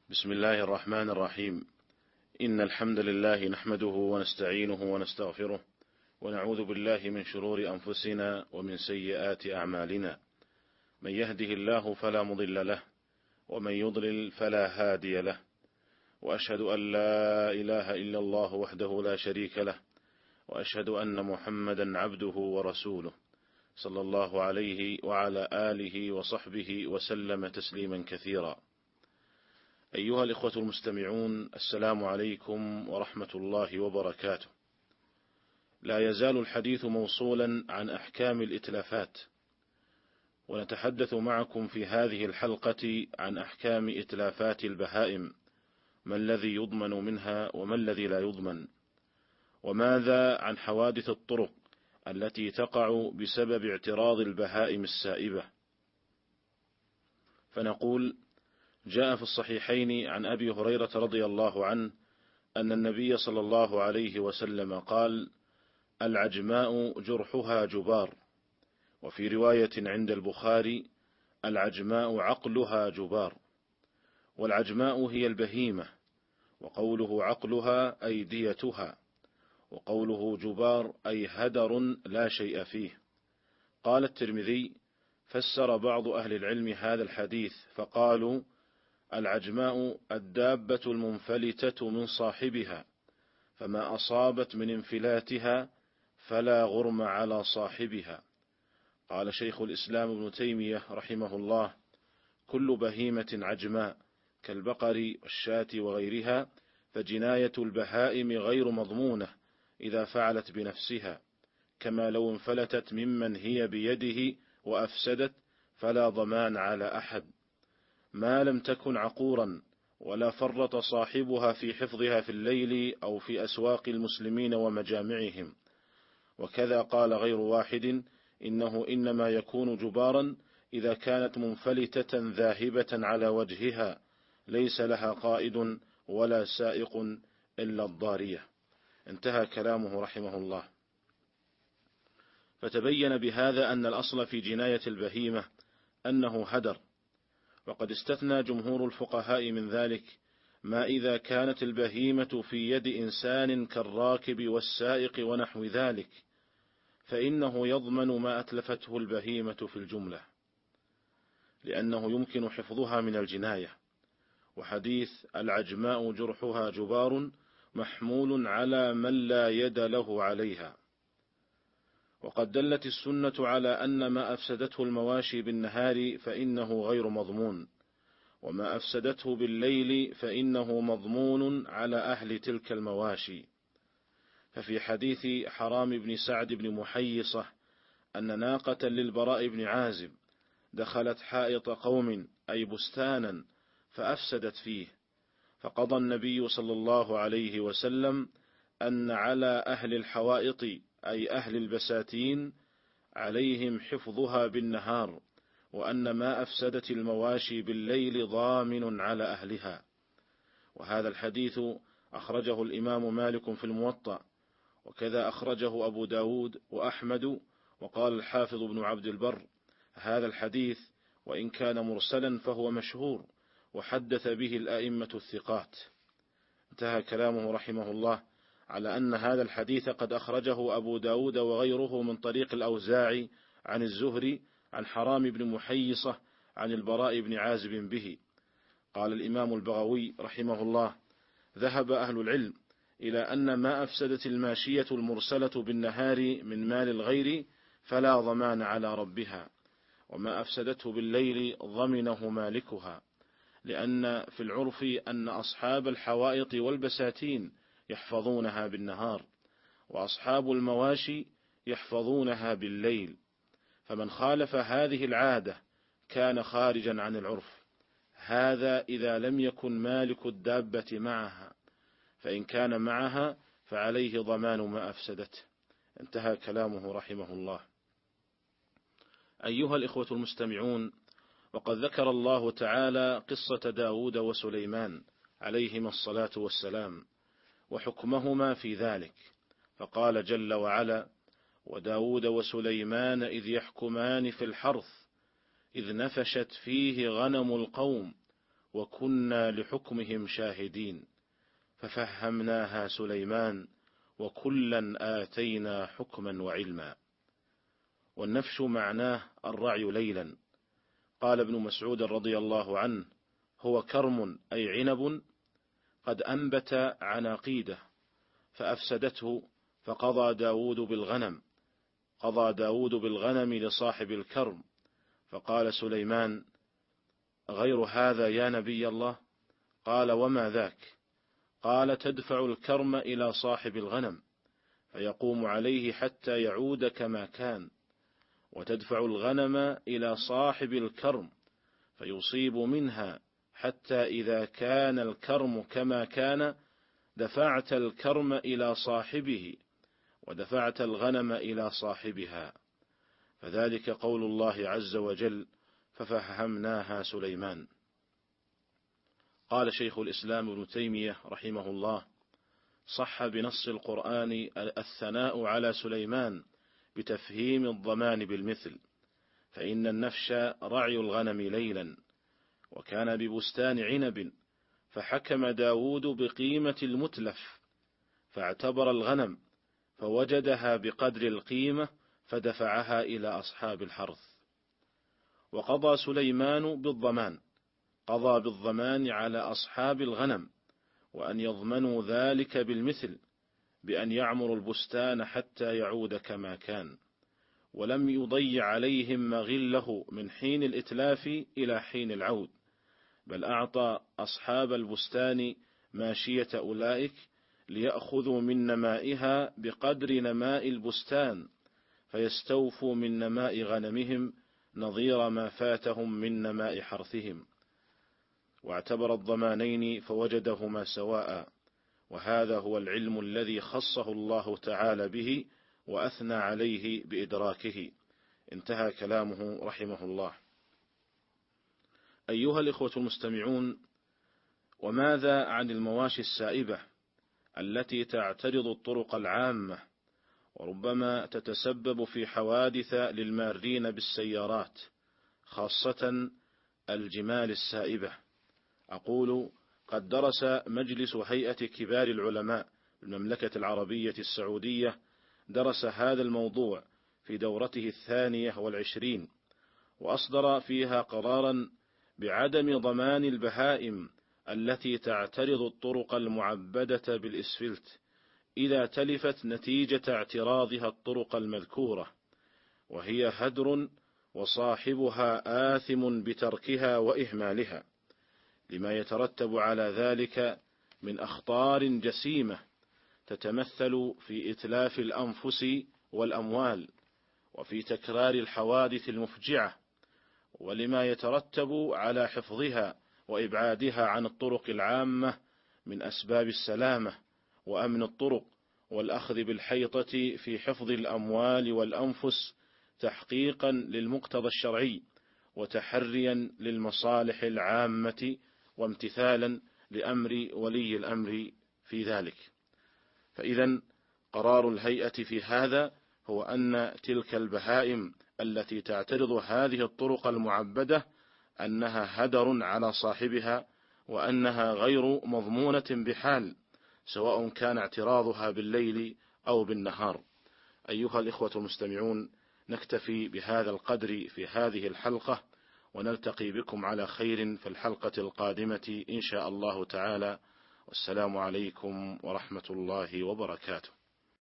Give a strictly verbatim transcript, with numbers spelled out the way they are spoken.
بسم الله الرحمن الرحيم. إن الحمد لله نحمده ونستعينه ونستغفره ونعوذ بالله من شرور أنفسنا ومن سيئات أعمالنا، من يهده الله فلا مضل له ومن يضلل فلا هادي له، وأشهد أن لا إله إلا الله وحده لا شريك له، وأشهد أن محمدا عبده ورسوله صلى الله عليه وعلى آله وصحبه وسلم تسليما كثيرا. أيها الإخوة المستمعون، السلام عليكم ورحمة الله وبركاته. لا يزال الحديث موصولا عن أحكام الإتلافات، ونتحدث معكم في هذه الحلقة عن أحكام إتلافات البهائم، ما الذي يضمن منها وما الذي لا يضمن، وماذا عن حوادث الطرق التي تقع بسبب اعتراض البهائم السائبة. فنقول: جاء في الصحيحين عن أبي هريرة رضي الله عنه أن النبي صلى الله عليه وسلم قال: العجماء جرحها جبار. وفي رواية عند البخاري: العجماء عقلها جبار. والعجماء هي البهيمة، وقوله عقلها أي ديتها، وقوله جبار أي هدر لا شيء فيه. قال الترمذي: فسر بعض أهل العلم هذا الحديث فقالوا: العجماء الدابة المنفلتة من صاحبها، فما أصابت من انفلاتها فلا غرم على صاحبها. قال شيخ الإسلام ابن تيمية رحمه الله: كل بهيمة عجماء كالبقر والشاة وغيرها، فجناية البهائم غير مضمونة إذا فعلت بنفسها، كما لو انفلتت ممن هي بيده وأفسدت فلا ضمان على أحد، ما لم تكن عقورا ولا فرط صاحبها في حفظها في الليل أو في أسواق المسلمين ومجامعهم. وكذا قال غير واحد: إنه إنما يكون جبارا إذا كانت منفلتة ذاهبة على وجهها، ليس لها قائد ولا سائق إلا الضارية. انتهى كلامه رحمه الله. فتبين بهذا أن الأصل في جناية البهيمة أنه هدر، وقد استثنى جمهور الفقهاء من ذلك ما إذا كانت البهيمة في يد إنسان كالراكب والسائق ونحو ذلك، فإنه يضمن ما أتلفته البهيمة في الجملة، لأنه يمكن حفظها من الجناية. وحديث العجماء جرحها جبار محمول على من لا يد له عليها. وقد دلت السنة على أن ما أفسدته المواشي بالنهار فإنه غير مضمون، وما أفسدته بالليل فإنه مضمون على أهل تلك المواشي. ففي حديث حرام بن سعد بن محيصة أن ناقة للبراء بن عازب دخلت حائط قوم أي بستانا فأفسدت فيه، فقضى النبي صلى الله عليه وسلم أن على أهل الحوائط أي أهل البساتين عليهم حفظها بالنهار، وأن ما أفسدت المواشي بالليل ضامن على أهلها. وهذا الحديث أخرجه الإمام مالك في الموطأ، وكذا أخرجه أبو داود وأحمد. وقال الحافظ بن عبد البر: هذا الحديث وإن كان مرسلا فهو مشهور، وحدث به الأئمة الثقات. انتهى كلامه رحمه الله على أن هذا الحديث قد أخرجه أبو داود وغيره من طريق الأوزاعي عن الزهري عن حرام بن محيصة عن البراء بن عازب به. قال الإمام البغوي رحمه الله: ذهب أهل العلم إلى أن ما أفسدت الماشية المرسلة بالنهار من مال الغير فلا ضمان على ربها، وما أفسدته بالليل ضمنه مالكها، لأن في العرف أن أصحاب الحوائط والبساتين يحفظونها بالنهار، وأصحاب المواشي يحفظونها بالليل، فمن خالف هذه العادة كان خارجا عن العرف. هذا إذا لم يكن مالك الدابة معها، فإن كان معها فعليه ضمان ما أفسدته. انتهى كلامه رحمه الله. أيها الإخوة المستمعون، وقد ذكر الله تعالى قصة داود وسليمان عليهما الصلاة والسلام وحكمهما في ذلك، فقال جل وعلا: وداود وسليمان إذ يحكمان في الحرث إذ نفشت فيه غنم القوم وكنا لحكمهم شاهدين ففهمناها سليمان وكلا آتينا حكما وعلما. والنفش معناه الرعي ليلا. قال ابن مسعود رضي الله عنه: هو كرم أي عنب قد أنبت عناقيده فأفسدته فقضى داود بالغنم قضى داود بالغنم لصاحب الكرم. فقال سليمان: غير هذا يا نبي الله؟ قال: وما ذاك؟ قال: تدفع الكرم إلى صاحب الغنم فيقوم عليه حتى يعود كما كان، وتدفع الغنم إلى صاحب الكرم فيصيب منها حتى إذا كان الكرم كما كان دفعت الكرم إلى صاحبه ودفعت الغنم إلى صاحبها. فذلك قول الله عز وجل: ففهمناها سليمان. قال شيخ الإسلام ابن تيمية رحمه الله: صح بنص القرآن الثناء على سليمان بتفهيم الضمان بالمثل، فإن النفش رعي الغنم ليلا، وكان ببستان عنب، فحكم داود بقيمة المتلف فاعتبر الغنم فوجدها بقدر القيمة فدفعها إلى أصحاب الحرث. وقضى سليمان بالضمان، قضى بالضمان على أصحاب الغنم وأن يضمنوا ذلك بالمثل بأن يعمروا البستان حتى يعود كما كان، ولم يضيع عليهم مغله من حين الإتلاف إلى حين العود، بل أعطى أصحاب البستان ماشية أولئك ليأخذوا من نمائها بقدر نماء البستان فيستوفوا من نماء غنمهم نظير ما فاتهم من نماء حرثهم. واعتبر الضمانين فوجدهما سواء، وهذا هو العلم الذي خصه الله تعالى به وأثنى عليه بإدراكه. انتهى كلامه رحمه الله. أيها الإخوة المستمعون، وماذا عن المواشي السائبة التي تعترض الطرق العامة وربما تتسبب في حوادث للمارين بالسيارات، خاصة الجمال السائبة؟ أقول: قد درس مجلس هيئة كبار العلماء المملكة العربية السعودية درس هذا الموضوع في دورته الثانية والعشرين، وأصدر فيها قرارا بعدم ضمان البهائم التي تعترض الطرق المعبدة بالإسفلت إذا تلفت نتيجة اعتراضها الطرق المذكورة، وهي هدر وصاحبها آثم بتركها وإهمالها، لما يترتب على ذلك من أخطار جسيمة تتمثل في إتلاف الأنفس والأموال وفي تكرار الحوادث المفجعة، ولما يترتب على حفظها وإبعادها عن الطرق العامة من أسباب السلامة وأمن الطرق والأخذ بالحيطة في حفظ الأموال والأنفس تحقيقا للمقتضى الشرعي وتحريا للمصالح العامة وامتثالا لأمر ولي الأمر في ذلك. فإذا قرار الهيئة في هذا هو أن تلك البهائم التي تعترض هذه الطرق المعبدة أنها هدر على صاحبها، وأنها غير مضمونة بحال، سواء كان اعتراضها بالليل أو بالنهار. أيها الإخوة المستمعون، نكتفي بهذا القدر في هذه الحلقة، ونلتقي بكم على خير في الحلقة القادمة إن شاء الله تعالى. والسلام عليكم ورحمة الله وبركاته.